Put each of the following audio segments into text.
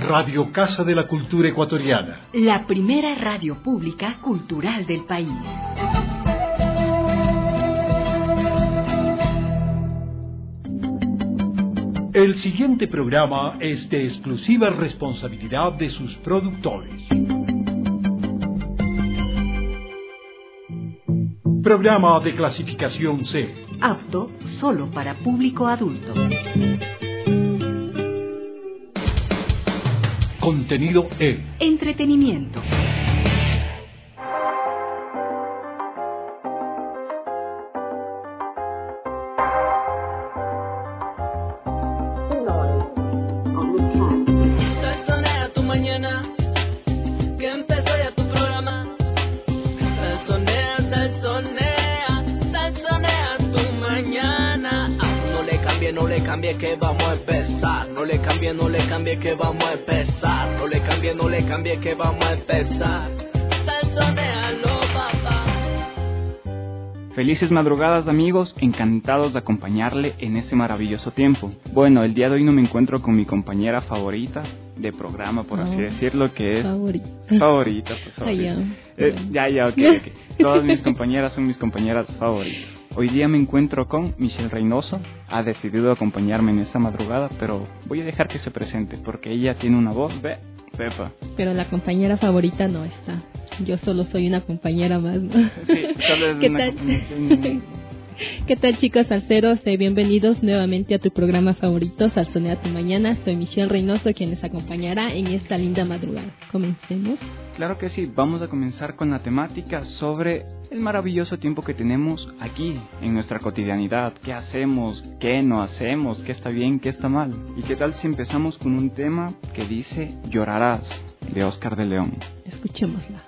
Radio Casa de la Cultura Ecuatoriana. La primera radio pública cultural del país. El siguiente programa es de exclusiva responsabilidad de sus productores. Programa de clasificación C. Apto solo para público adulto. Contenido E. Entretenimiento. Salsonea tu mañana, que empezó ya tu programa. Salsonea, salsonea, salsonea tu mañana. No le cambie que vamos a empezar. No le cambie que vamos a empezar. No le cambie que vamos a empezar. Salsonealo, papá. Felices madrugadas, amigos, encantados de acompañarle en ese maravilloso tiempo. Bueno, el día de hoy no me encuentro con mi compañera favorita de programa, por así decirlo, que es... Favorita, pues favorita. Ok. Todas mis compañeras son mis compañeras favoritas. Hoy día me encuentro con Michelle Reynoso. Ha decidido acompañarme en esta madrugada, pero voy a dejar que se presente, porque ella tiene una voz de cepa. Pero la compañera favorita no está. Yo solo soy una compañera más, ¿no? Sí, solo es ¿Qué una tal? compañera. ¿Qué tal, chicos salseros? Bienvenidos nuevamente a tu programa favorito, Salsonea tu Mañana. Soy Michelle Reynoso, quien les acompañará en esta linda madrugada. ¿Comencemos? Claro que sí, vamos a comenzar con la temática sobre el maravilloso tiempo que tenemos aquí, en nuestra cotidianidad. ¿Qué hacemos? ¿Qué no hacemos? ¿Qué está bien? ¿Qué está mal? ¿Y qué tal si empezamos con un tema que dice Llorarás, de Oscar de León? Escuchémosla.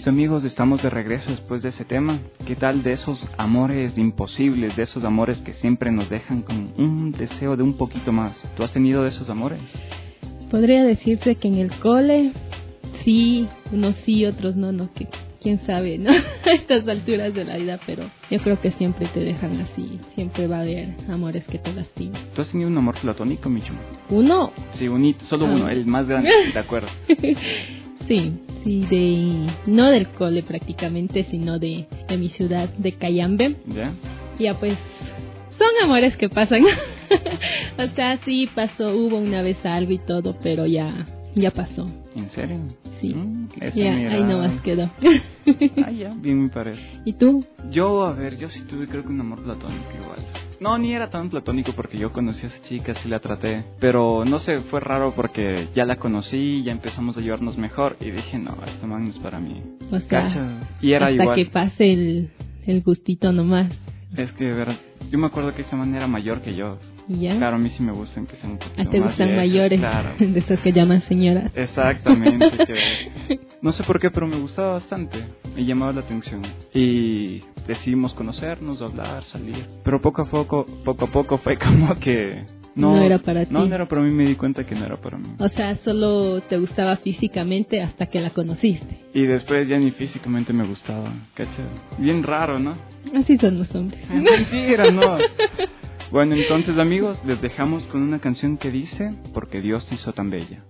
Listo, amigos, estamos de regreso después de ese tema. ¿Qué tal de esos amores imposibles, de esos amores que siempre nos dejan con un deseo de un poquito más? ¿Tú has tenido de esos amores? Podría decirse que en el cole, sí, unos sí, otros no, que quién sabe, ¿no? A estas alturas de la vida, pero yo creo que siempre te dejan así, siempre va a haber amores que te lastiman. ¿Tú has tenido un amor platónico, Michu? ¿Uno? Sí, solo uno, el más grande, de acuerdo. Sí, no del cole prácticamente, sino de mi ciudad, de Cayambe. Ya pues, son amores que pasan. O sea, sí pasó, hubo una vez algo y todo, pero ya pasó. ¿En serio? Sí. Ya, ahí nomás quedó. Ya, bien me parece. ¿Y tú? Yo sí tuve creo que un amor platónico igual. No, ni era tan platónico porque yo conocí a esa chica, sí la traté. Pero no sé, fue raro porque ya la conocí, ya empezamos a llevarnos mejor y dije, no, este man no es para mí. O sea, y era hasta igual. que pase el gustito nomás. Es que, verdad, yo me acuerdo que ese man era mayor que yo. ¿Ya? Claro, a mí sí me gustan que sean un poquito más ¿Te gustan viejos, mayores? Claro. De esas que llaman señoras. Exactamente. No sé por qué, pero me gustaba bastante. Me llamaba la atención. Y decidimos conocernos, hablar, salir. Pero poco a poco fue como que... No era para ti. No era para mí, me di cuenta que no era para mí. O sea, solo te gustaba físicamente hasta que la conociste. Y después ya ni físicamente me gustaba, ¿cachai? Bien raro, ¿no? Así son los hombres. Mentira, ¿no? Bueno, entonces, amigos, les dejamos con una canción que dice Porque Dios te hizo tan bella.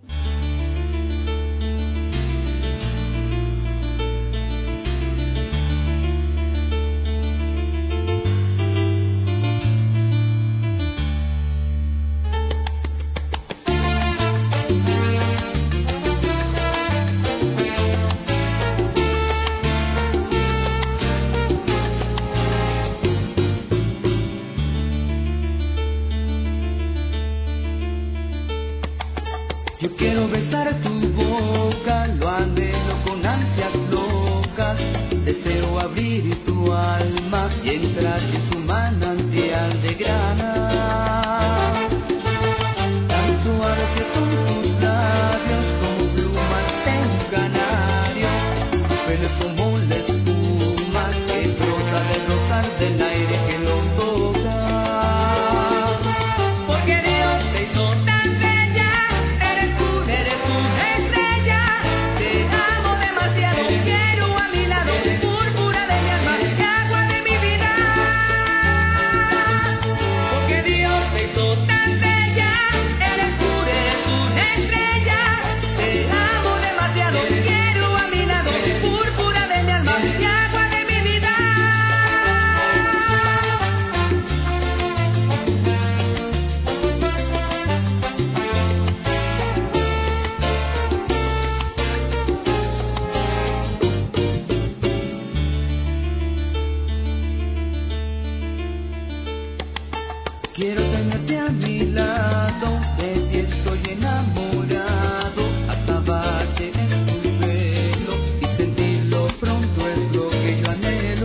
Yo quiero besar tu boca, lo anhelo con ansias locas. Deseo abrir tu alma y entrar en tu manantial de grana. Tan suaves que son tus labios como plumas de un canario. Tu pelo es como la espuma que brota del rozar del aire que lo toca. Porque Dios te hizo tan bella. Quiero tenerte a mi lado, de ti estoy enamorado, acabarte en tu pelo y sentirlo pronto es lo que yo anhelo.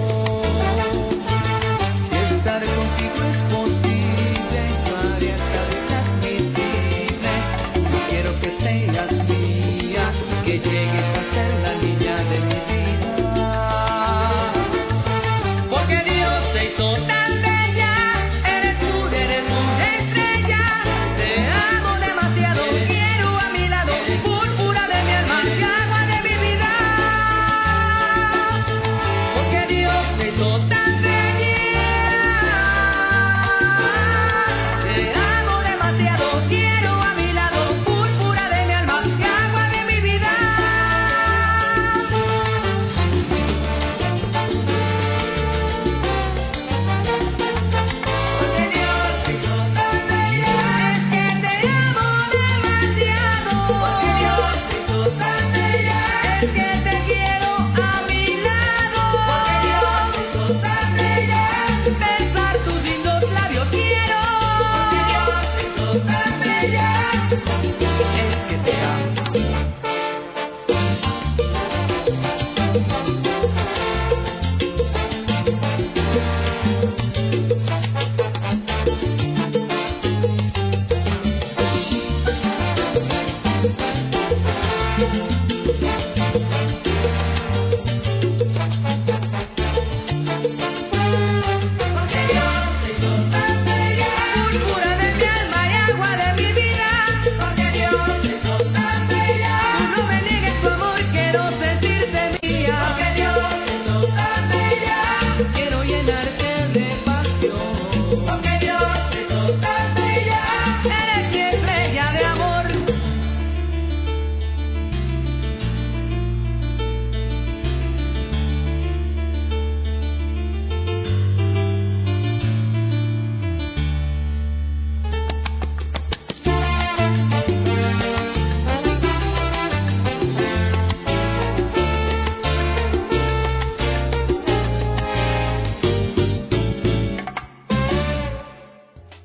Si estar contigo es posible, yo haré hasta inadmisible. Yo quiero que seas mía, que llegues a ser la niña de mi vida. Porque Dios te hizo tan bella. Eres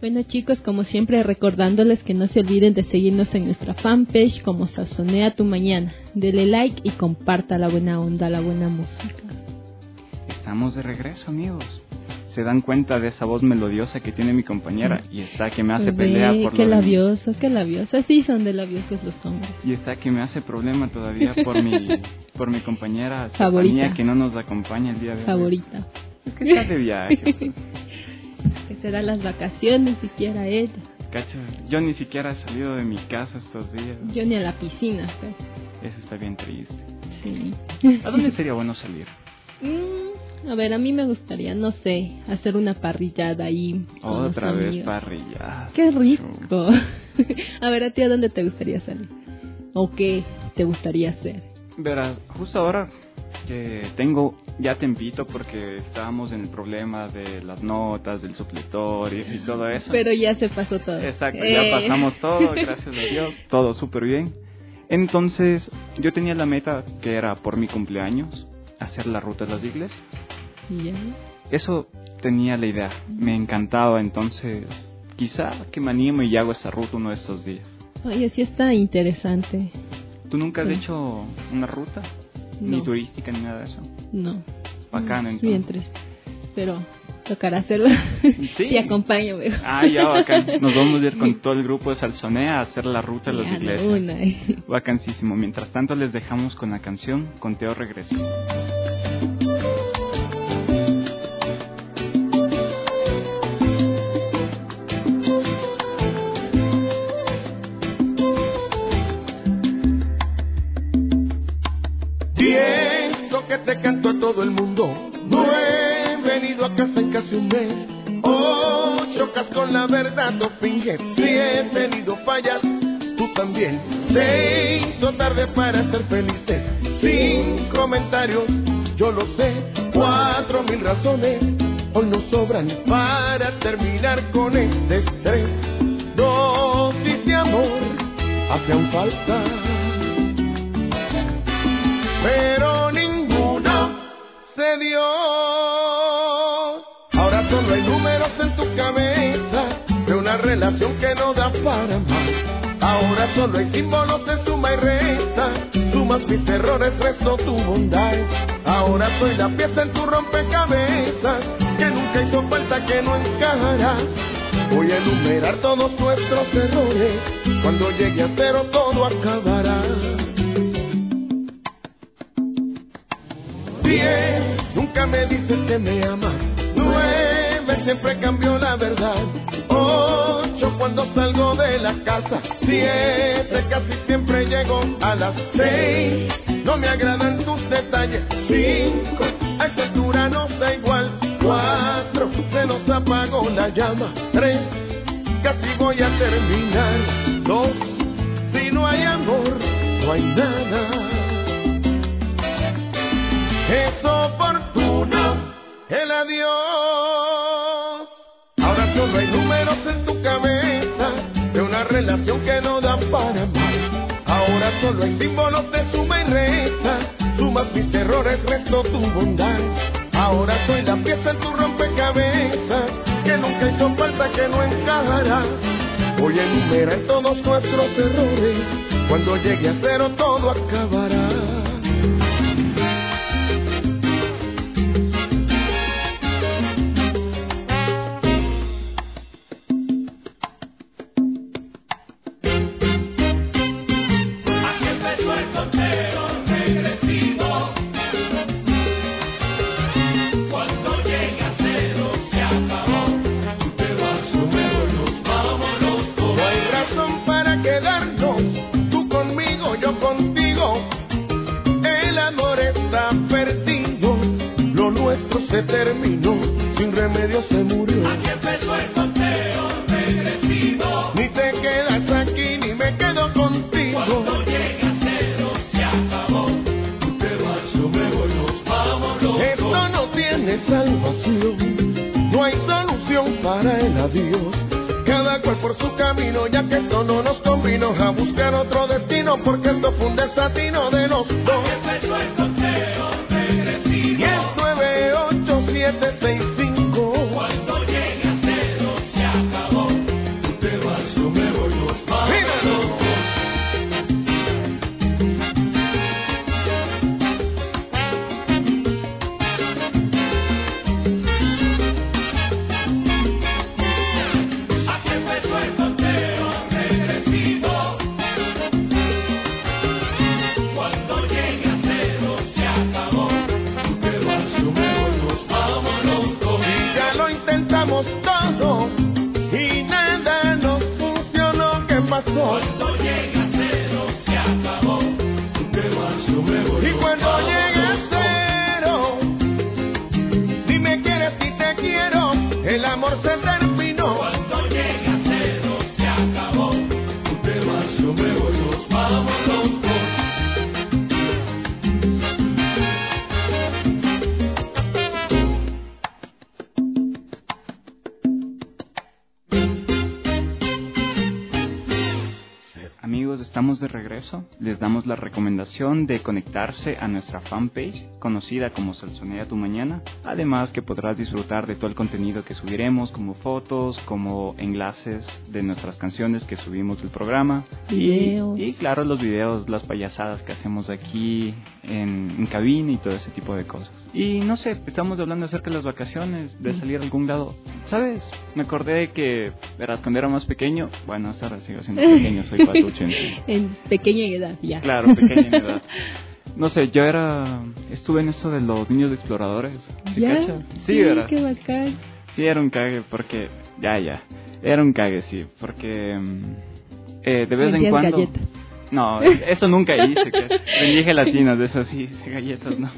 Bueno, chicos, como siempre, recordándoles que no se olviden de seguirnos en nuestra fanpage como Sazonea tu Mañana. Dele like y comparta la buena onda, la buena música. Estamos de regreso, amigos. Se dan cuenta de esa voz melodiosa que tiene mi compañera y está que me hace pelea por qué labioso, qué labioso. Así son de labiosos los hombres. Y está que me hace problema todavía por mi compañera favorita, que no nos acompaña el día de hoy. Favorita. Es que está de viaje. Pues. Que serán las vacaciones siquiera ella. Cacha, yo ni siquiera he salido de mi casa estos días. Yo ni a la piscina. Pues. Eso está bien triste. Sí. ¿A dónde sería bueno salir? A ver, a mí me gustaría, no sé, hacer una parrillada ahí. Otra vez parrillada. ¡Qué rico! A ver, ¿a ti a dónde te gustaría salir? ¿O qué te gustaría hacer? Verás, justo ahora que tengo ya tempito porque estábamos en el problema de las notas, del supletorio y todo eso. Pero ya se pasó todo. Exacto, ya pasamos todo, gracias a Dios, todo súper bien. Entonces, yo tenía la meta que era por mi cumpleaños hacer la ruta de las iglesias. ¿Ya? Eso tenía la idea, me encantaba, entonces quizá que me animo y hago esa ruta uno de estos días. Oye, sí está interesante. ¿Tú nunca has hecho una ruta? No. Ni turística ni nada de eso. No. Bacano, entonces. Bien triste, pero tocará hacerlo. Sí. Y acompáñame. Ya, bacán. Nos vamos a ir con todo el grupo de Salsonea a hacer la ruta de las iglesias. Bacanísimo. Mientras tanto les dejamos con la canción Conteo Regresivo. Pienso que te canto a todo el mundo. No he venido a casa en casi un mes. 8 con la verdad, no finges. Si he tenido fallas, tú también. Se hizo tarde para ser felices. Sin comentarios, yo lo sé. 4000 razones hoy nos sobran para terminar con este estrés. Dosis de amor hacen falta, pero ninguno se dio. Ahora solo hay números en tu cabeza de una relación que no da para más. Ahora solo hay símbolos de suma y resta. Sumas mis errores, resto tu bondad. Ahora soy la pieza en tu rompecabezas que nunca hizo falta, que no encajará. Voy a enumerar todos nuestros errores. Cuando llegue a cero todo acabará. 10, nunca me dices que me amas. 9, siempre cambio la verdad. 8, cuando salgo de la casa. 7, casi siempre llego a las 6. No me agradan tus detalles. 5, a esta altura nos da igual. 4, se nos apagó la llama. 3, casi voy a terminar. 2, si no hay amor, no hay nada. Es oportuno el adiós. Ahora solo hay números en tu cabeza de una relación que no da para más. Ahora solo hay símbolos de suma y resta. Sumas mis errores, resto tu bondad. Ahora soy la pieza en tu rompecabezas que nunca hizo falta, que no encajará. Voy a enumerar todos nuestros errores. Cuando llegue a cero todo acabará. Se terminó, sin remedio se murió. Aquí empezó el conteo regresivo. Ni te quedas aquí, ni me quedo contigo. Cuando llegue a cero se acabó. Tú te vas, yo me voy, nos vamos los dos. Esto no tiene salvación, no hay solución para el adiós. Cada cual por su camino, ya que esto no nos convino. A buscar otro destino, porque esto fue un desatino de los dos. Aquí empezó el conteo regresivo. 10, 9, 8, 7, 6, 5. Cuando llegue a cero se acabó. todo y nada nos funcionó. ¿Qué pasó? Cuando llega cero se acabó. Tú te vas, yo me voy. Y cuando llega cero, dime quieres si te quiero. El amor se terminó. Cuando llega cero se acabó. Tú te vas, yo me voy, nos vamos los dos. Amigos, estamos de regreso. Les damos la recomendación de conectarse a nuestra fanpage, conocida como Salsonea tu Mañana. Además que podrás disfrutar de todo el contenido que subiremos, como fotos, como enlaces de nuestras canciones que subimos del programa. Videos. Y claro, los videos, las payasadas que hacemos aquí en cabina y todo ese tipo de cosas. Y no sé, estamos hablando acerca de las vacaciones, de salir a algún lado. ¿Sabes? Me acordé de que, verás, cuando era más pequeño, bueno, hasta ahora sigo siendo pequeño, soy patucho en sí. En pequeña edad, ya. Claro, pequeña en edad. No sé, yo estuve en esto de los niños exploradores. ¿Sí ¿Ya? cachas? Sí, ¿verdad? Qué bacán. Sí, era un cague porque... Ya. Era un cague, sí, porque... de vez en Vendías cuando... galletas. No, eso nunca hice. Vendí gelatinas, de eso sí, galletas no.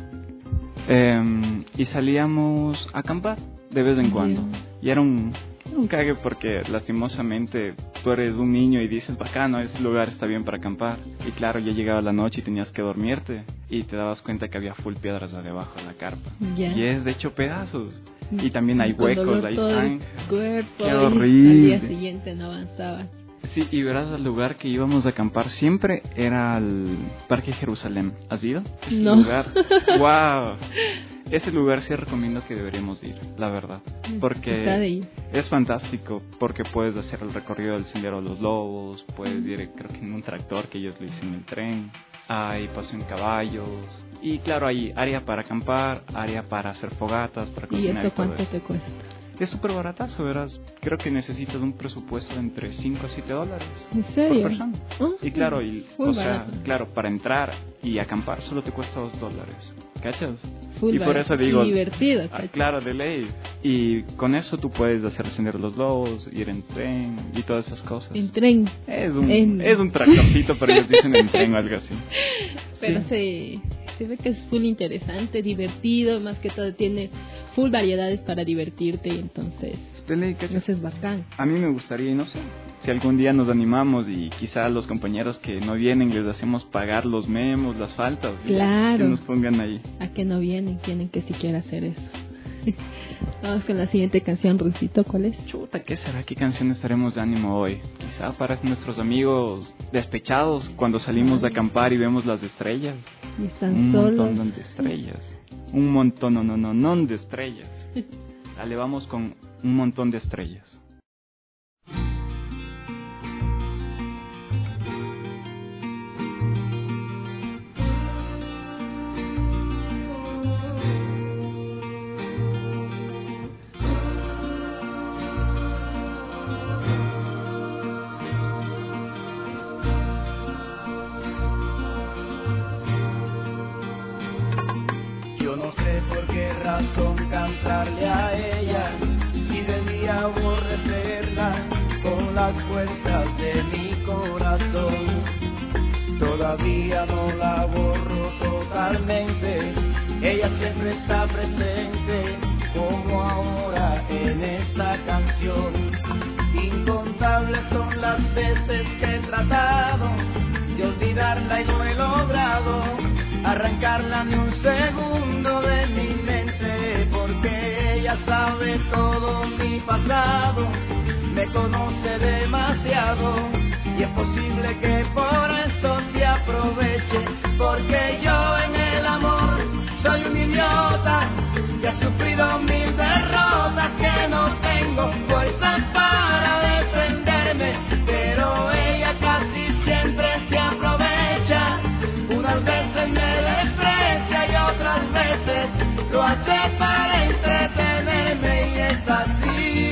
Y salíamos a acampar de vez en cuando. Y era un cague porque lastimosamente tú eres un niño y dices, bacano, ese lugar está bien para acampar. Y claro, ya llegaba la noche y tenías que dormirte y te dabas cuenta que había full piedras debajo de la carpa. Ya. Y es de hecho pedazos. Y también hay Con huecos, dolor hay todo el sangre. cuerpo. Qué y horrible. Al día siguiente no avanzaba. Sí, y verás, el lugar que íbamos a acampar siempre era el Parque Jerusalén. ¿Has ido? No. Lugar, wow. Ese lugar sí recomiendo que deberíamos ir, la verdad. Porque Está de ahí. es fantástico, porque puedes hacer el recorrido del Sendero de los Lobos, puedes ir, creo que en un tractor, que ellos lo hicieron en el tren. Hay paseo en caballos. Y claro, hay área para acampar, área para hacer fogatas, para ¿Y cocinar. eso todo cuánto eso. te cuesta? Es súper baratazo, verás. Creo que necesitas un presupuesto de entre 5 a 7 dólares. ¿En serio? Por persona. Oh, Y claro, full o sea, barato. claro, para entrar y acampar solo te cuesta $2. ¿Cachas? Full y por barato. eso digo... Y divertido. Ah, ¿cachai? claro, de ley. Y con eso tú puedes hacer el Sendero de los Lobos, ir en tren y todas esas cosas. En tren. Es un tractorcito, pero ellos dicen en tren o algo así. Pero Sí. se ve que es full interesante, divertido, más que todo tiene full variedades para divertirte y entonces De ley, ¿cachas? eso es bacán. A mí me gustaría, y no sé, si algún día nos animamos y quizá a los compañeros que no vienen les hacemos pagar los memos, las faltas. y Claro. que nos pongan ahí. ¿A que no vienen? Tienen que siquiera hacer eso. Vamos con la siguiente canción, Rusito, ¿cuál es? Chuta, ¿qué será? ¿Qué canción estaremos de ánimo hoy? Quizá para nuestros amigos despechados cuando salimos a acampar y vemos las estrellas. Y están Un solos. montón de estrellas. Un montón, no de estrellas. Dale, vamos con un montón de estrellas. Yo no sé por qué razón cantarle a ella, si debía aborrecerla con las fuerzas de mi corazón. Todavía no la borro totalmente, ella siempre está presente, como ahora en esta canción. Incontables son las veces que he tratado de olvidarla y no he logrado arrancarla ni un segundo de mi mente, porque ella sabe todo mi pasado, me conoce demasiado y es posible que por eso se aproveche, porque yo en el amor soy un idiota que ha sufrido mil derrotas, que no tengo fuerza para defenderme, pero ella casi siempre se aprovecha. Unas veces me desprecia y otras veces lo hace para entretenerme, y es así.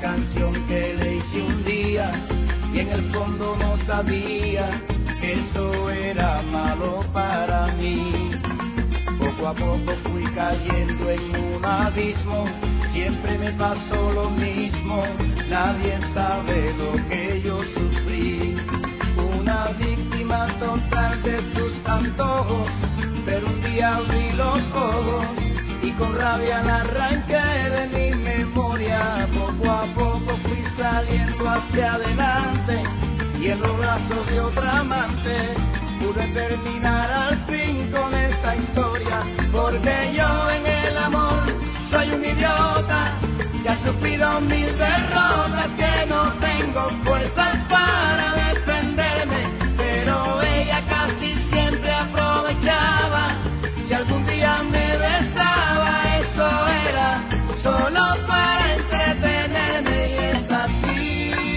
canción que le hice un día y en el fondo no sabía que eso era malo para mí. Poco a poco fui cayendo en un abismo, siempre me pasó lo mismo, nadie sabe lo que yo sufrí. Una víctima total de sus antojos, pero un día abrí los ojos y con rabia la arranqué de mi memoria. Poco a poco fui saliendo hacia adelante y en los brazos de otra amante pude terminar al fin con esta historia, porque yo en el amor soy un idiota que ha sufrido mil derrotas, que no tengo fuerzas para defenderme, pero ella casi siempre aprovechaba. Si algún día me besaba, eso era solo para entretenerme, y es así.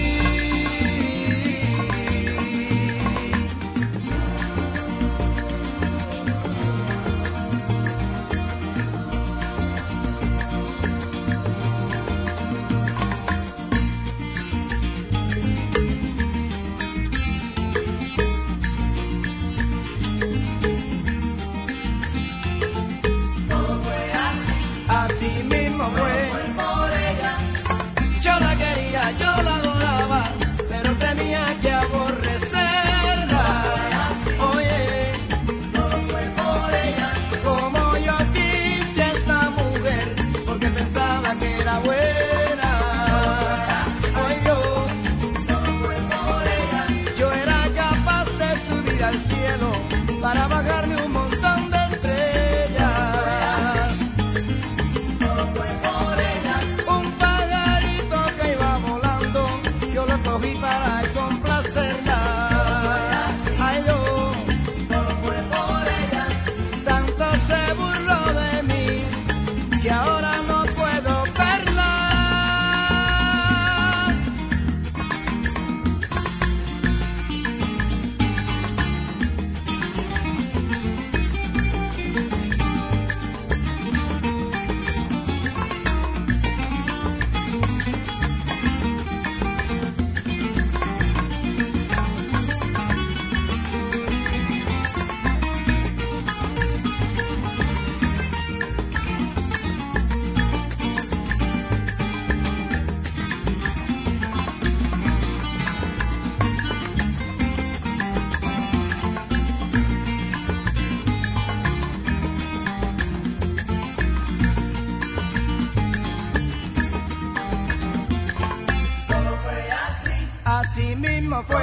Así mismo fue,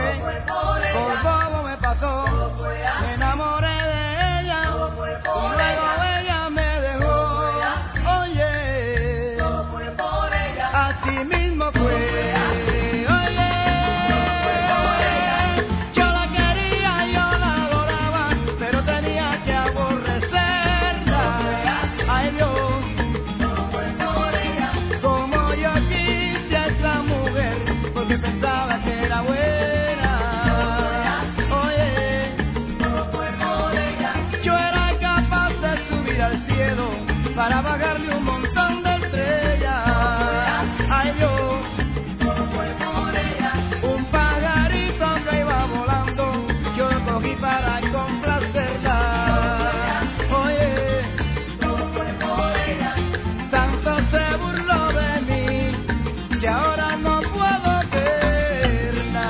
por bobo me pasó, me enamoré de ella, y luego ella me dejó. Oye, así mismo fue. Oye, yo la quería, yo la adoraba, pero tenía que aborrecerla. Ay Dios, como yo quise a esa mujer, porque pensaba que era buena. Oye, yo era capaz de subir al cielo para bajarle un montón de estrellas. Ay Dios, un pajarito que iba volando, yo lo cogí para complacerla. Oye, tanto se burló de mí que ahora no puedo verla.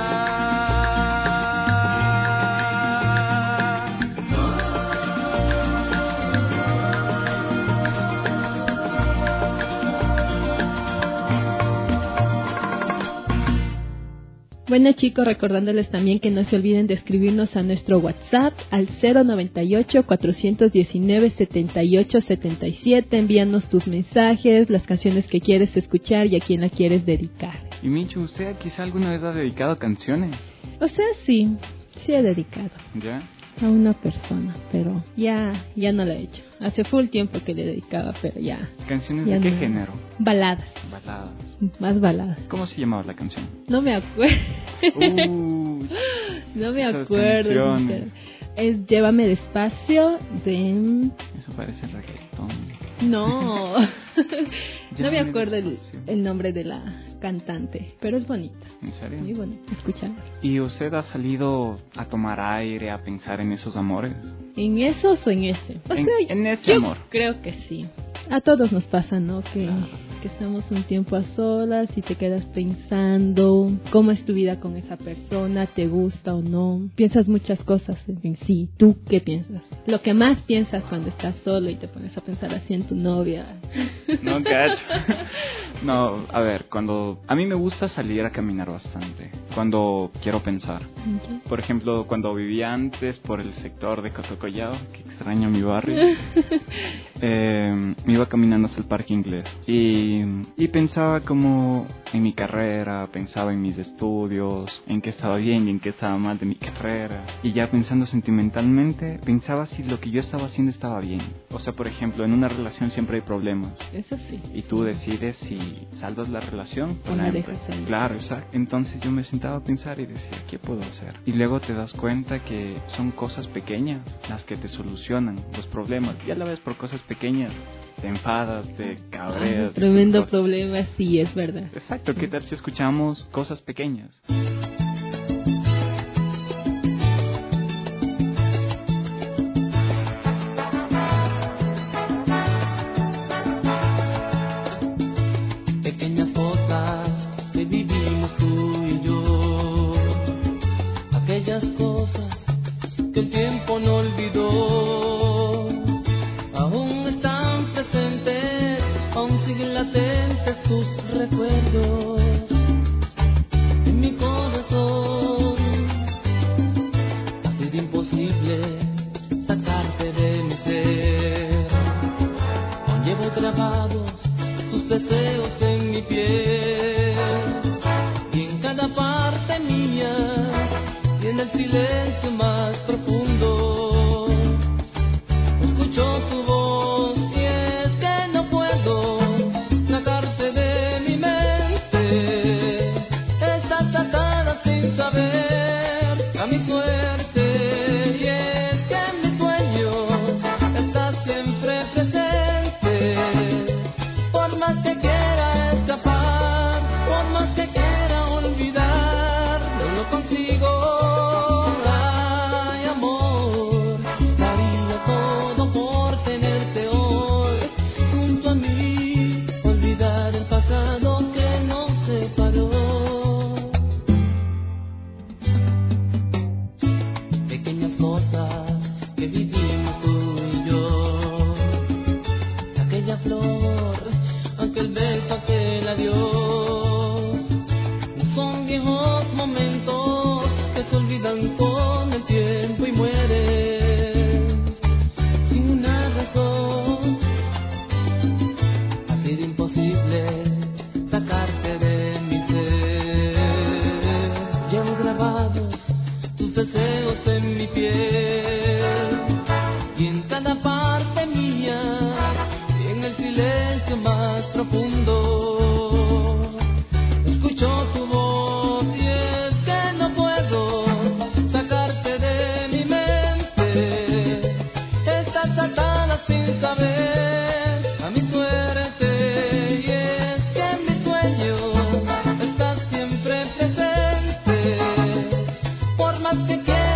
Bueno chicos, recordándoles también que no se olviden de escribirnos a nuestro WhatsApp al 098-419-7877. Envíanos tus mensajes, las canciones que quieres escuchar y a quién la quieres dedicar. Y Michu, ¿usted quizá alguna vez ha dedicado canciones? O sea, sí he dedicado. ¿Ya? A una persona, pero ya no lo he hecho. Hace full tiempo que le dedicaba, pero ya. ¿Canciones ya de qué no. género? Baladas. Baladas. Más baladas. ¿Cómo se llamaba la canción? No me acuerdo. No me esas acuerdo. canciones. Es Llévame Despacio de... Eso parece reggaetón. No. No me acuerdo despacio. el nombre de la cantante, pero es bonita. ¿En serio? Muy bonita, escuchando. ¿Y usted ha salido a tomar aire, a pensar en esos amores? ¿En esos o en ese? En ese amor. Creo que sí. A todos nos pasa, ¿no? Que estamos un tiempo a solas y te quedas pensando cómo es tu vida con esa persona, te gusta o no. Piensas muchas cosas en sí. ¿Tú qué piensas? Lo que más piensas cuando estás solo y te pones a pensar así en tu novia. No, cacho. No, a ver, a mí me gusta salir a caminar bastante cuando quiero pensar. Okay. Por ejemplo, cuando vivía antes por el sector de Cotocollao, que extraño mi barrio, me iba caminando hasta el Parque Inglés y pensaba como en mi carrera, pensaba en mis estudios, en qué estaba bien y en qué estaba mal de mi carrera, y ya pensando sentimentalmente, pensaba si lo que yo estaba haciendo estaba bien. O sea, por ejemplo, en una relación siempre hay problemas. Eso sí. Y tú decides si salvas la relación o la dejas ahí. Claro, exacto. Entonces yo me sentaba a pensar y decía, ¿qué puedo hacer? Y luego te das cuenta que son cosas pequeñas las que te solucionan los problemas. Ya la ves por cosas pequeñas, te enfadas, te cabreas. Tremendo problema, sí, es verdad. Exacto, ¿qué tal si escuchamos cosas pequeñas? Pequeñas cosas que vivimos tú y yo, aquellas cosas que el tiempo no olvidó, aún están presentes, aún siguen latentes tus recuerdos en mi corazón. Ha sido imposible sacarte de mi ser, aún llevo grabados tus deseos en mi piel, y en cada parte mía, y en el silencio más profundo, escucho tu voz, y es que no puedo sacarte de mi mente. Estás atada sin saber a mi suerte, y es que en mis sueños estás siempre presente. Por más que quiera escapar, por más que quiera olvidar, no lo consigo. Ay, amor, daría todo por tenerte hoy junto a mí, olvidar el pasado que nos separó. Pequeñas cosas que vivimos tú y yo, aquella flor, aquel beso, aquel adiós, son viejos momentos que se olvidan con el tiempo y mueren sin una razón. Ha sido imposible sacarte de mi ser, llevo grabados tus deseos en mi piel, y en cada parte mía, y en el silencio más profundo, escucho tu voz, y es que no puedo sacarte de mi mente. Estás atada sin saber a mi suerte, y es que en mis sueños estás siempre presente. Por más que quiera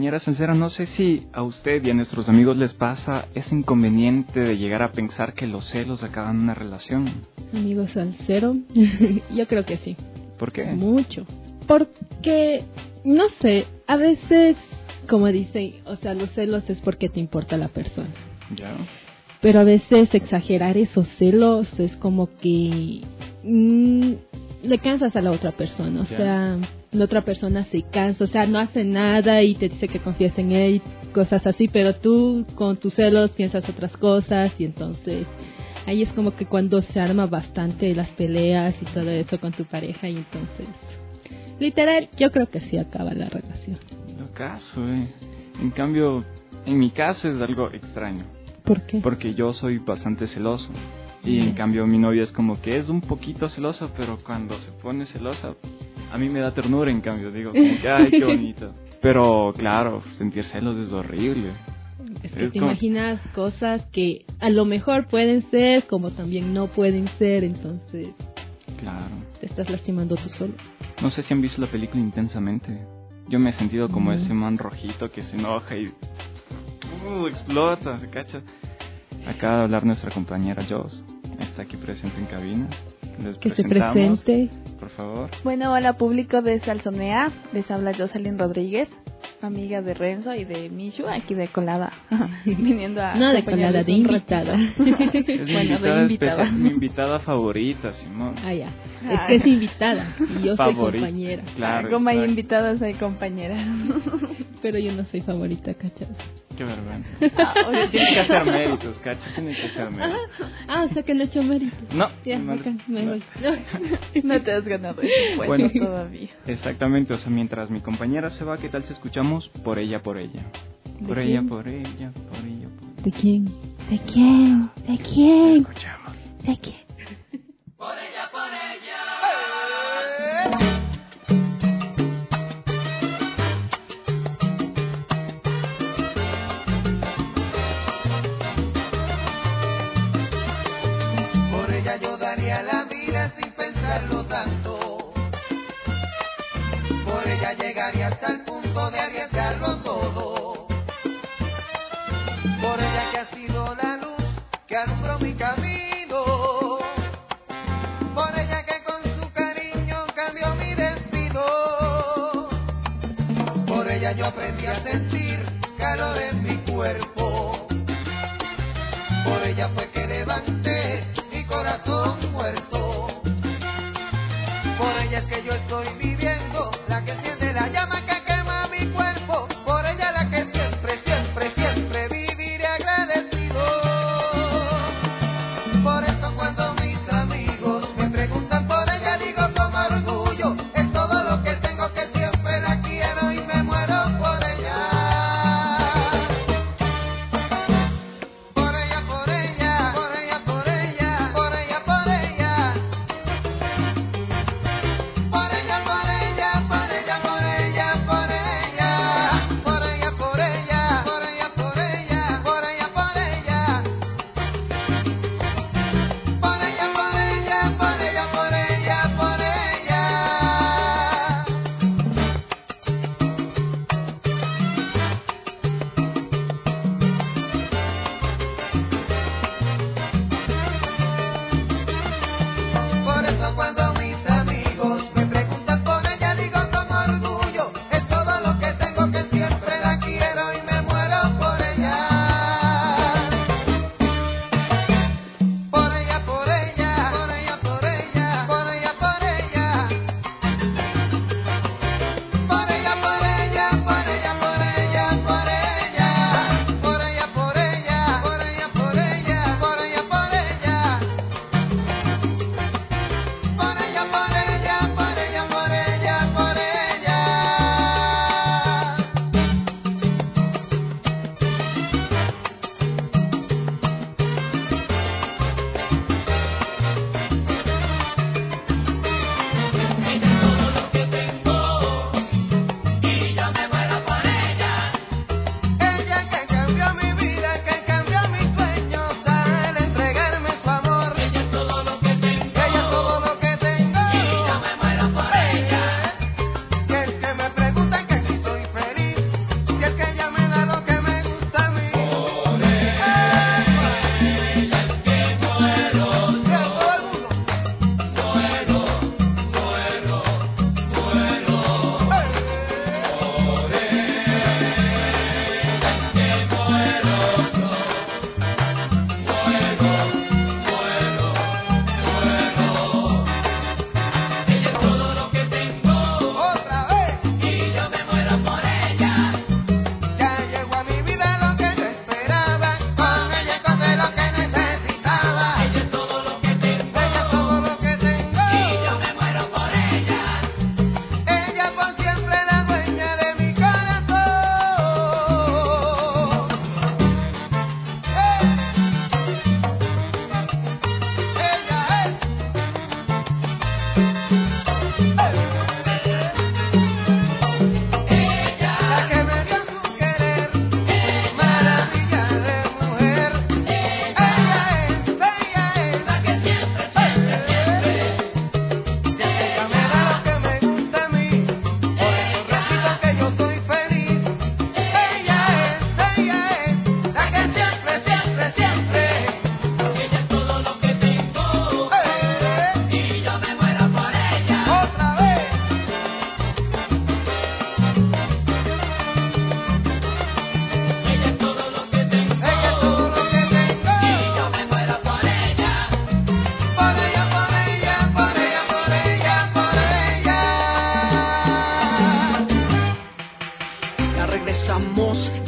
compañera salsera, no sé si a usted y a nuestros amigos les pasa ese inconveniente de llegar a pensar que los celos acaban una relación. Amigo salsero, yo creo que sí. ¿Por qué? Mucho. Porque, no sé, a veces, como dicen, o sea, los celos es porque te importa la persona. Ya. Pero a veces exagerar esos celos es como que le cansas a la otra persona, o sea, la otra persona se cansa, o sea, no hace nada y te dice que confías en él y cosas así, pero tú con tus celos piensas otras cosas y entonces ahí es como que cuando se arma bastante las peleas y todo eso con tu pareja y entonces, literal, yo creo que sí acaba la relación. No caso, En cambio, en mi caso es algo extraño. ¿Por qué? Porque yo soy bastante celoso. Y en cambio mi novia es como que es un poquito celosa, pero cuando se pone celosa, a mí me da ternura, en cambio, digo, como que, ay, qué bonito. Pero claro, sentir celos es horrible. Es que te imaginas cosas que a lo mejor pueden ser, como también no pueden ser, entonces claro, te estás lastimando tú solo. No sé si han visto la película Intensamente. Yo me he sentido como ese man rojito que se enoja y explota, ¿se cacha? Acaba de hablar nuestra compañera Jos, está aquí presente en cabina. Les que se presentamos, presente, por favor. Bueno, hola público de Salsonea, les habla Jocelyn Rodríguez, amiga de Renzo y de Mishu, aquí de colada, viniendo a... No de colada, de invitada. Bueno, de invitada. Mi invitada favorita, Simón. Ah, ya. Es que es invitada y yo soy compañera. Claro, como hay invitadas, hay compañeras. Pero yo no soy favorita, ¿cachas? Qué vergüenza. Oye, tienes que hacer méritos, ¿cachas? Tienes que hacer méritos. Ah, o sea que no he hecho méritos. No. Ya, no, acá, me voy. No te has ganado ese puesto bueno, todavía. Exactamente, o sea, mientras mi compañera se va, ¿qué tal si escuchamos Por ella, por ella? Por ella, quién? por ella, por ella, por ella. ¿De quién? ¿De quién? ¿De quién? Escuchamos. ¿De quién? Por ella, por ella. Por ella yo daría la vida sin pensarlo tanto. Por ella llegaría hasta el punto de arriesgarlo todo. Por ella que ha sido la luz que alumbró mi camino. Por ella que con su cariño cambió mi destino. Por ella yo aprendí a sentir calor en mi cuerpo. Por ella fue que levanté mi corazón muerto. Por ella es que yo estoy viviendo, la que enciende la llama que quema mi cuerpo. Por ella la que siempre, siempre, siempre viviré agradecido. Por eso cuando mis amigos me preguntan por ella, digo con orgullo, es todo lo que tengo, que siempre la quiero y me muero por ella. Por ella, por ella, por ella, por ella, por ella, por ella. Por ella, por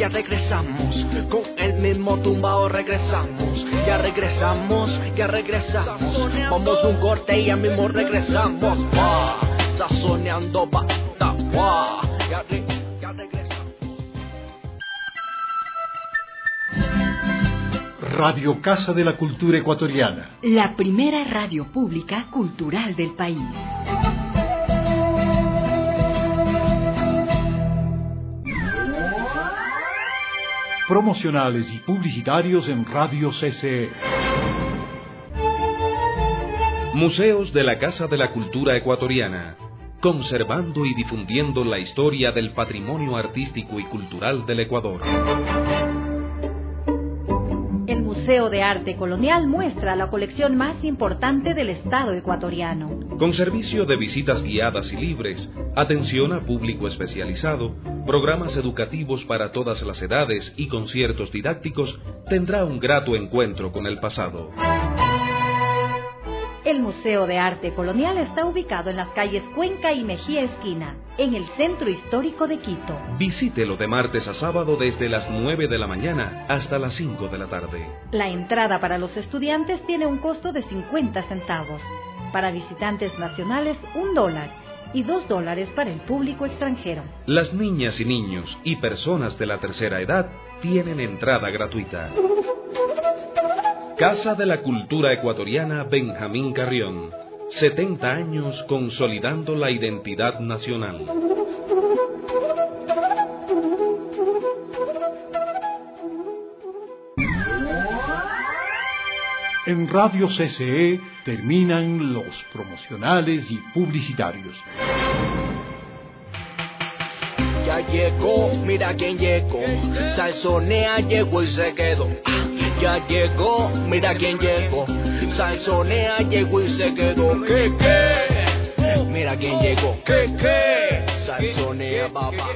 ya regresamos. Con el mismo tumbao regresamos. Ya regresamos, ya regresamos. Vamos un corte y ya mismo regresamos. Sazoneando bata, ya regresamos. Radio Casa de la Cultura Ecuatoriana. La primera radio pública cultural del país. Promocionales y publicitarios en Radio CCE. Museos de la Casa de la Cultura Ecuatoriana, conservando y difundiendo la historia del patrimonio artístico y cultural del Ecuador. El Museo de Arte Colonial muestra la colección más importante del Estado ecuatoriano. Con servicio de visitas guiadas y libres, atención a público especializado, programas educativos para todas las edades y conciertos didácticos, tendrá un grato encuentro con el pasado. El Museo de Arte Colonial está ubicado en las calles Cuenca y Mejía Esquina, en el centro histórico de Quito. Visítelo de martes a sábado desde las 9 de la mañana hasta las 5 de la tarde. La entrada para los estudiantes tiene un costo de 50 centavos. Para visitantes nacionales, $1 y $2 para el público extranjero. Las niñas y niños y personas de la tercera edad tienen entrada gratuita. Casa de la Cultura Ecuatoriana Benjamín Carrión. 70 años consolidando la identidad nacional. En Radio CCE terminan los promocionales y publicitarios. Ya llegó, mira quién llegó. Salsonea llegó y se quedó. Ya llegó, mira quién llegó. Salsonea llegó y se quedó. ¿Qué? Mira quién llegó. ¿Qué? Salsonea, papá.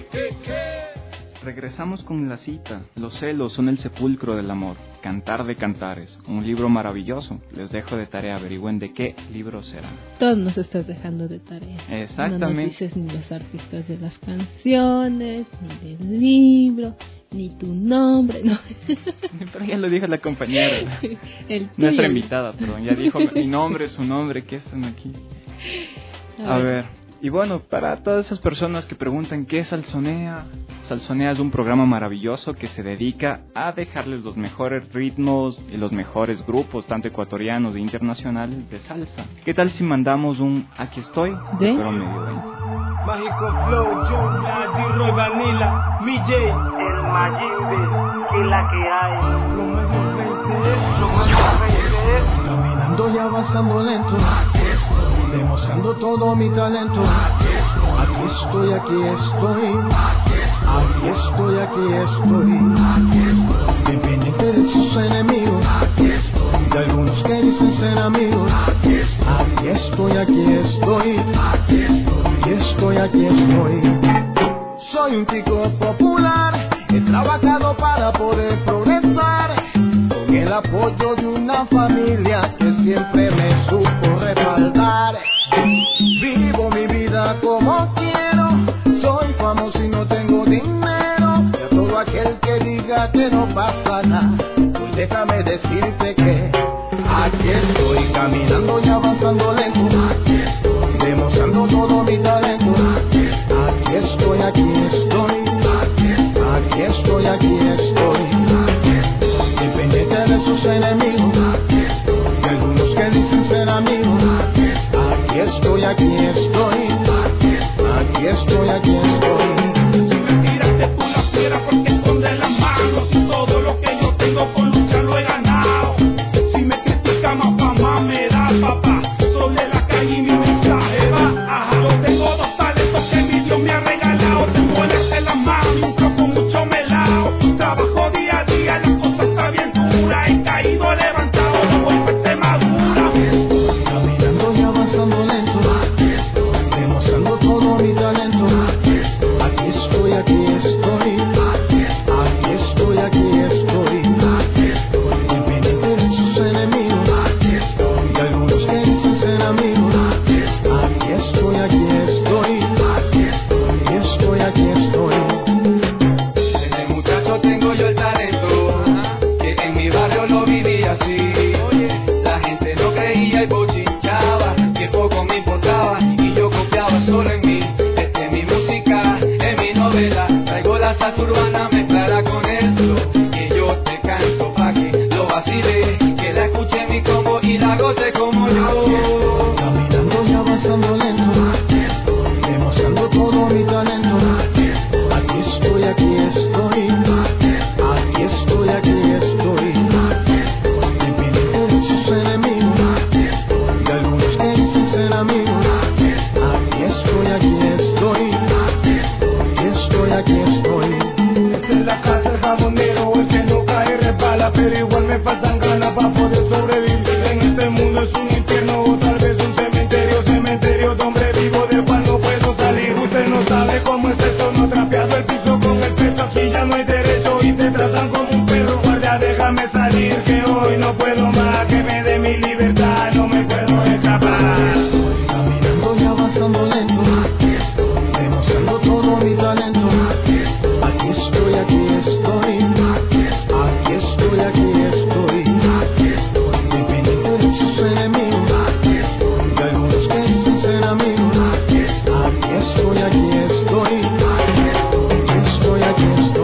Regresamos con la cita. Los celos son el sepulcro del amor. Cantar de Cantares, un libro maravilloso. Les dejo de tarea, averigüen de qué libro será. Todos nos estás dejando de tarea. Exactamente. No nos dices ni los artistas de las canciones, ni del libro, ni tu nombre. No. Pero ya lo dijo la compañera. Nuestra invitada, perdón. Ya dijo mi nombre, su nombre, ¿qué están aquí? A ver. Y bueno, para todas esas personas que preguntan qué es Salsonea, Salsonea es un programa maravilloso que se dedica a dejarles los mejores ritmos y los mejores grupos, tanto ecuatorianos e internacionales, de salsa. ¿Qué tal si mandamos un Aquí estoy? ¿De? Pero medio 20. Mágico Flow, John, D-Roy, Vanilla, MJ, el Mayimbe, y la que hay. Lo mejor 20 es, lo mejor 20 es. Caminando y avanzando lento, demostrando todo mi talento. Aquí estoy, aquí estoy. Aquí estoy, aquí estoy. Independiente de sus enemigos, de algunos que dicen ser amigos. Aquí estoy, aquí estoy. Aquí estoy, aquí estoy. Soy un chico popular, he trabajado para poder progresar, con el apoyo de una familia que siempre me supo respaldar. Vivo mi vida como quiero, soy famoso y no tengo dinero. Y a todo aquel que diga que no pasa nada, pues déjame decirte que aquí estoy, caminando y avanzando lento, demostrando todo mi talento. Aquí estoy, aquí estoy. Aquí estoy, aquí estoy. Independiente de sus enemigos, de algunos que dicen ser amigos. Aquí estoy, aquí estoy. Aquí estoy, aquí estoy. Si me tiraste por la piedra porque esconde las manos, y todo lo que yo tengo con lucha lo he ganado. Si me critica más fama me da, papá. Soy de la calle y mi mensaje va. Ajá, yo tengo dos talentos que mi Dios me ha regalado. Tengo en la mano y un flow con mucho melao. Trabajo día a día, la cosa está bien dura. He caído levantado, no golpes de madura. Caminando y avanzando lento, urbana me para con esto, que yo te canto pa' que lo vacile, que la escuche mi combo y la goce como yo. Caminando y avanzando lento, demostrando todo mi talento. Aquí estoy, aquí estoy, aquí estoy, aquí estoy. Independiente de sus enemigos, de algunos que dicen ser amigos. Aquí estoy, aquí estoy, aquí estoy, aquí estoy. Esta es la casa del jabonero, el que no cae resbala, pero igual me faltan ganas para poder sobrevivir. En este mundo es un infierno o tal vez un cementerio de hombre vivo del cual no puedo salir. Usted no sabe cómo es esto, no trapeado el piso con el pecho, aquí ya no hay derecho y te tratan como un perro. Guardia, déjame salir que hoy no puedo más, que me dé mi libertad, no me puedo escapar. Caminando y avanzando lento, demostrando todo mi talento. Aquí estoy, aquí estoy, aquí estoy, aquí estoy. Independiente de sus enemigos, de algunos que dicen ser amigos. Aquí estoy, aquí estoy, aquí estoy, aquí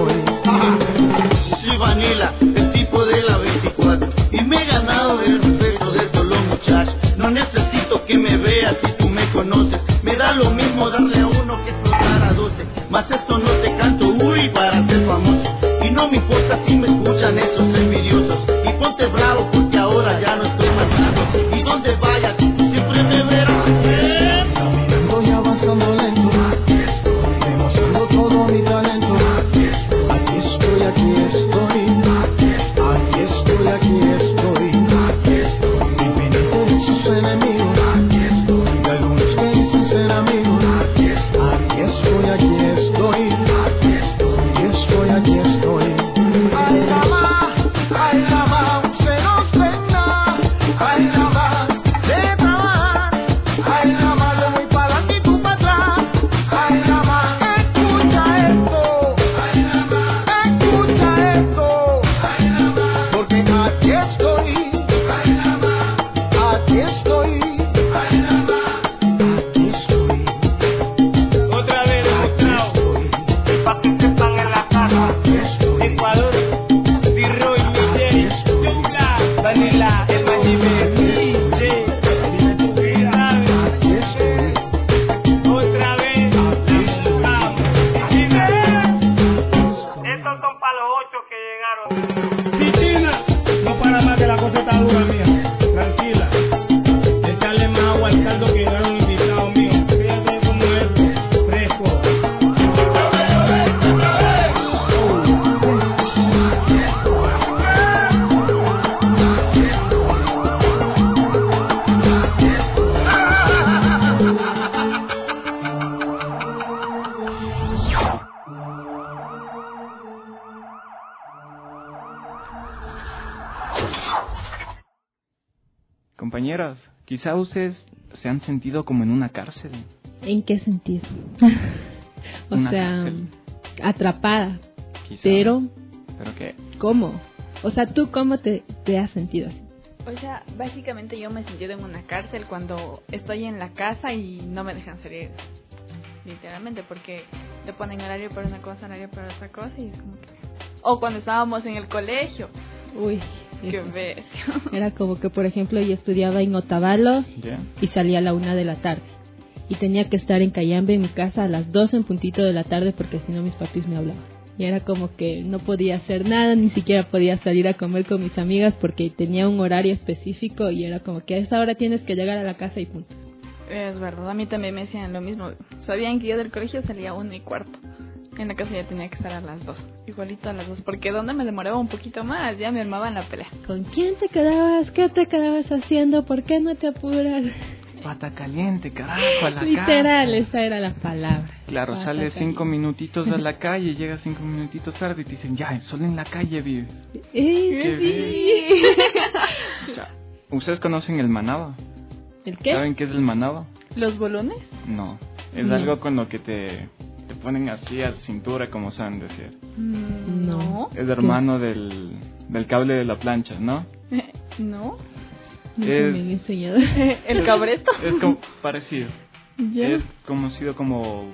estoy. Soy Vanilla, el tipo de la 24, y me he ganado el respeto de todos los muchachos. No necesito que me veas si tú me conoces, me da lo mismo darle a uno que explotar a 12. Mas esto no te canto, uy, para ser famoso, y no me importa si me escuchan esos envidiosos. Y ponte bravo porque ahora ya no estoy matando, y donde vaya tú siempre me verás. Caminando y avanzando lento, demostrando todo mi talento. Aquí estoy, aquí estoy, aquí estoy, aquí estoy. Independiente de sus enemigos, de algunos que dicen ser amigos. Aquí estoy, aquí estoy, aquí estoy, aquí estoy. Ay, Rama, usted nos venga. Ay, Rama, de trabajar. Ay, Rama, yo voy para adelante y tú para atrás. Ay, Rama, escucha esto. Ay, Rama, escucha esto. Ay, Rama, porque aquí estoy. Ay, Rama, aquí estoy. Ay, Rama, aquí estoy. Otra vez demostrado, pa' que sepan en la casa. Ecuador, Virroy, Michelle, Jungla, Vanilla, el Majime, DJ, otra vez, demostrado. Estos son para los 8 que llegaron. Piscina, no para más que la cosa está dura, mía. Tranquila, echarle más agua al caldo que llegaron invitados míos. Fíjate cómo es, fresco. Compañeras, quizá ustedes se han sentido como en una cárcel. ¿En qué sentido? O Una sea, cárcel. atrapada. Quizá. Pero, ¿Pero qué? ¿cómo? O sea, ¿tú cómo te has sentido así? O sea, básicamente yo me he sentido en una cárcel cuando estoy en la casa y no me dejan salir. Literalmente, porque te ponen horario para una cosa, horario para otra cosa y es como que... O cuando estábamos en el colegio. Uy, Qué eso. bestia. Era como que, por ejemplo, yo estudiaba en Otavalo ¿Ya? y salía a la 1 de la tarde. Y tenía que estar en Cayambe, en mi casa, a las 2 en puntito de la tarde porque si no mis papis me hablaban. Y era como que no podía hacer nada, ni siquiera podía salir a comer con mis amigas porque tenía un horario específico y era como que a esa hora tienes que llegar a la casa y punto. Es verdad, a mí también me decían lo mismo. Sabían que yo del colegio salía a 1:15. En la casa ya tenía que estar a las 2. Igualito a las 2. Porque donde me demoraba un poquito más, ya me armaban la pelea. ¿Con quién te quedabas? ¿Qué te quedabas haciendo? ¿Por qué no te apuras? Pata caliente, carajo, a la Literal, casa. esa era la palabra. Claro, Pata sales 5 caliente. minutitos a la calle, llegas 5 minutitos tarde y te dicen, ya, solo en la calle vives. Sí. O sea, ¿ustedes conocen el manaba? ¿El qué? ¿Saben qué es el manaba? ¿Los bolones? No, es No. algo con lo que te ponen así a cintura, como saben decir. No. Es hermano del cable de la plancha, ¿no? No. Nunca me han enseñado. ¿El cabresto? Es como parecido. Ya. Es conocido como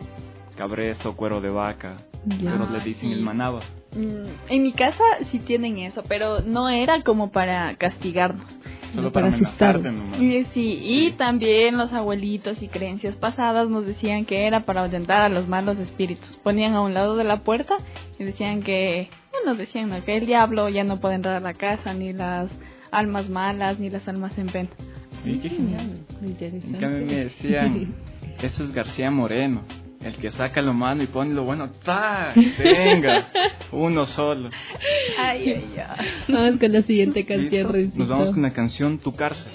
cabresto, cuero de vaca, pero le dicen el manaba. En mi casa sí tienen eso, pero no era como para castigarnos. Solo para asustarnos. Sí, y también los abuelitos y creencias pasadas nos decían que era para ahuyentar a los malos espíritus. Ponían a un lado de la puerta y decían que, bueno, decían ¿no? que el diablo ya no puede entrar a la casa, ni las almas malas, ni las almas en pena. Qué genial. En cambio me decían, eso es García Moreno. El que saca lo malo y pone lo bueno, ¡tas! Venga, uno solo. Ay, ay, ay. Vamos con la siguiente canción, Rencito. Nos vamos con la canción Tu Cárcel.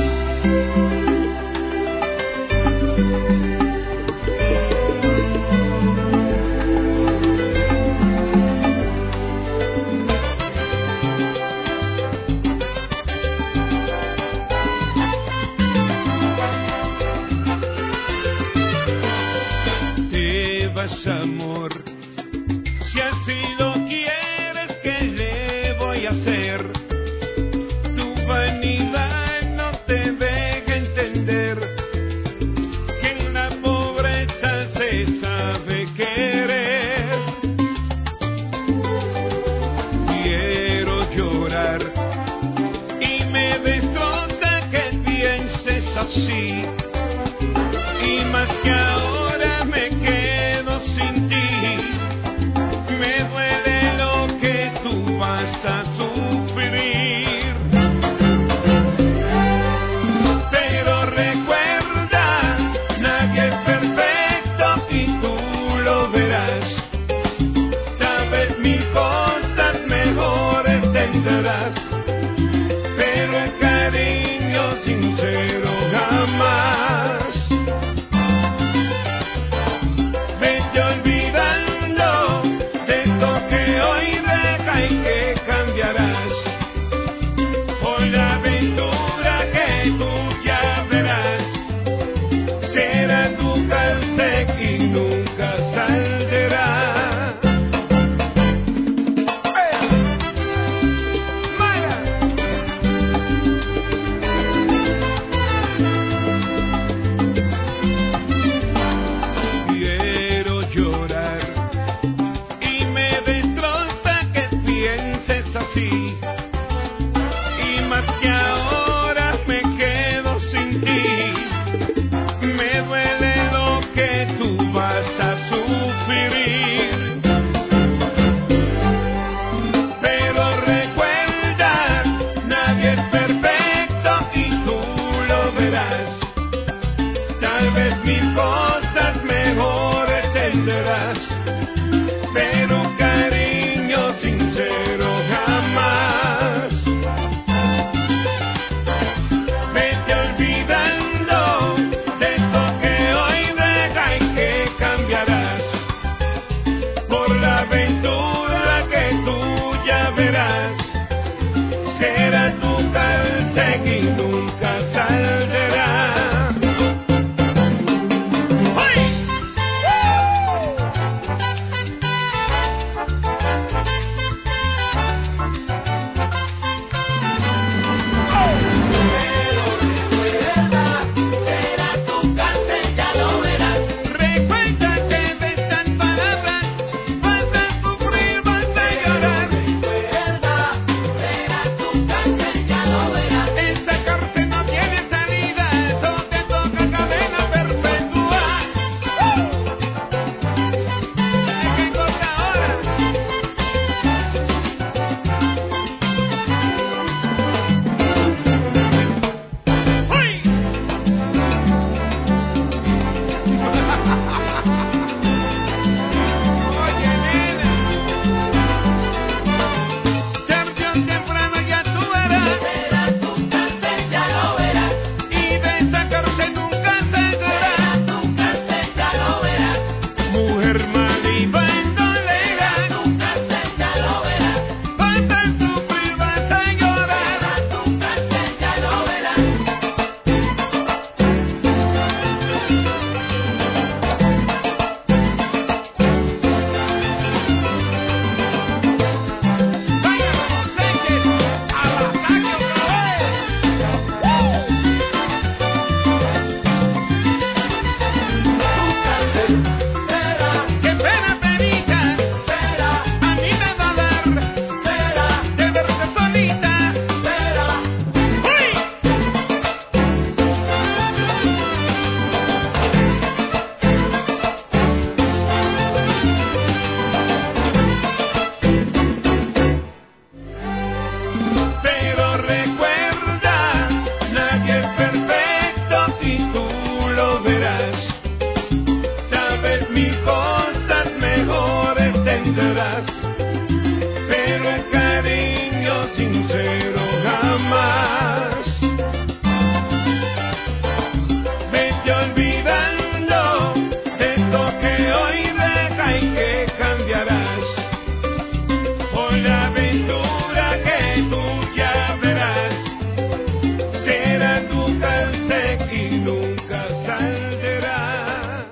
Amor, si así lo quieres, ¿qué le voy a hacer? Tu vanidad no te deja entender que en la pobreza se sabe querer. Quiero llorar y me desconta que pienses así, y más que ahora me quedo sin ti. Me duele lo que tú vas a sufrir, pero recuerda, nadie es perfecto y tú lo verás. Tal vez mil cosas mejores tendrás, pero el cariño sincero jamás. entenderás, pero el cariño sincero jamás. Vete olvidando esto que hoy deja y que cambiarás por la aventura que tú ya verás. Será tu cárcel y nunca saldrá.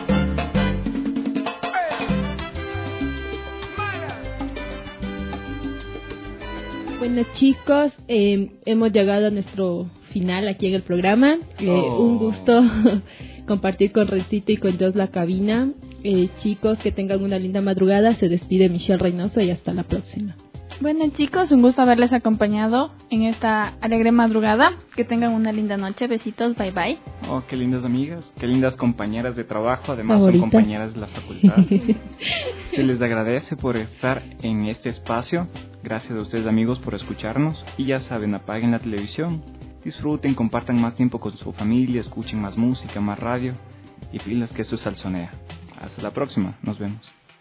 Bueno chicos, hemos llegado a nuestro final aquí en el programa. Un gusto compartir con Rencito y con Jos la cabina. Chicos, que tengan una linda madrugada. Se despide Michelle Reynoso y hasta la próxima. Bueno chicos, un gusto haberles acompañado en esta alegre madrugada. Que tengan una linda noche. Besitos, bye bye. Oh, qué lindas amigas, qué lindas compañeras de trabajo. Además Favoritas. son compañeras de la facultad. Se les agradece por estar en este espacio. Gracias a ustedes amigos por escucharnos. Y ya saben, apaguen la televisión, disfruten, compartan más tiempo con su familia, escuchen más música, más radio. Y pilas que esto es Salsonea. Hasta la próxima, nos vemos.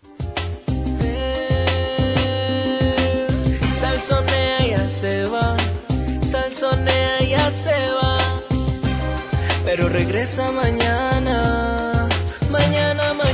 Salsonea ya se va, Salsonea ya se va, pero regresa mañana, mañana.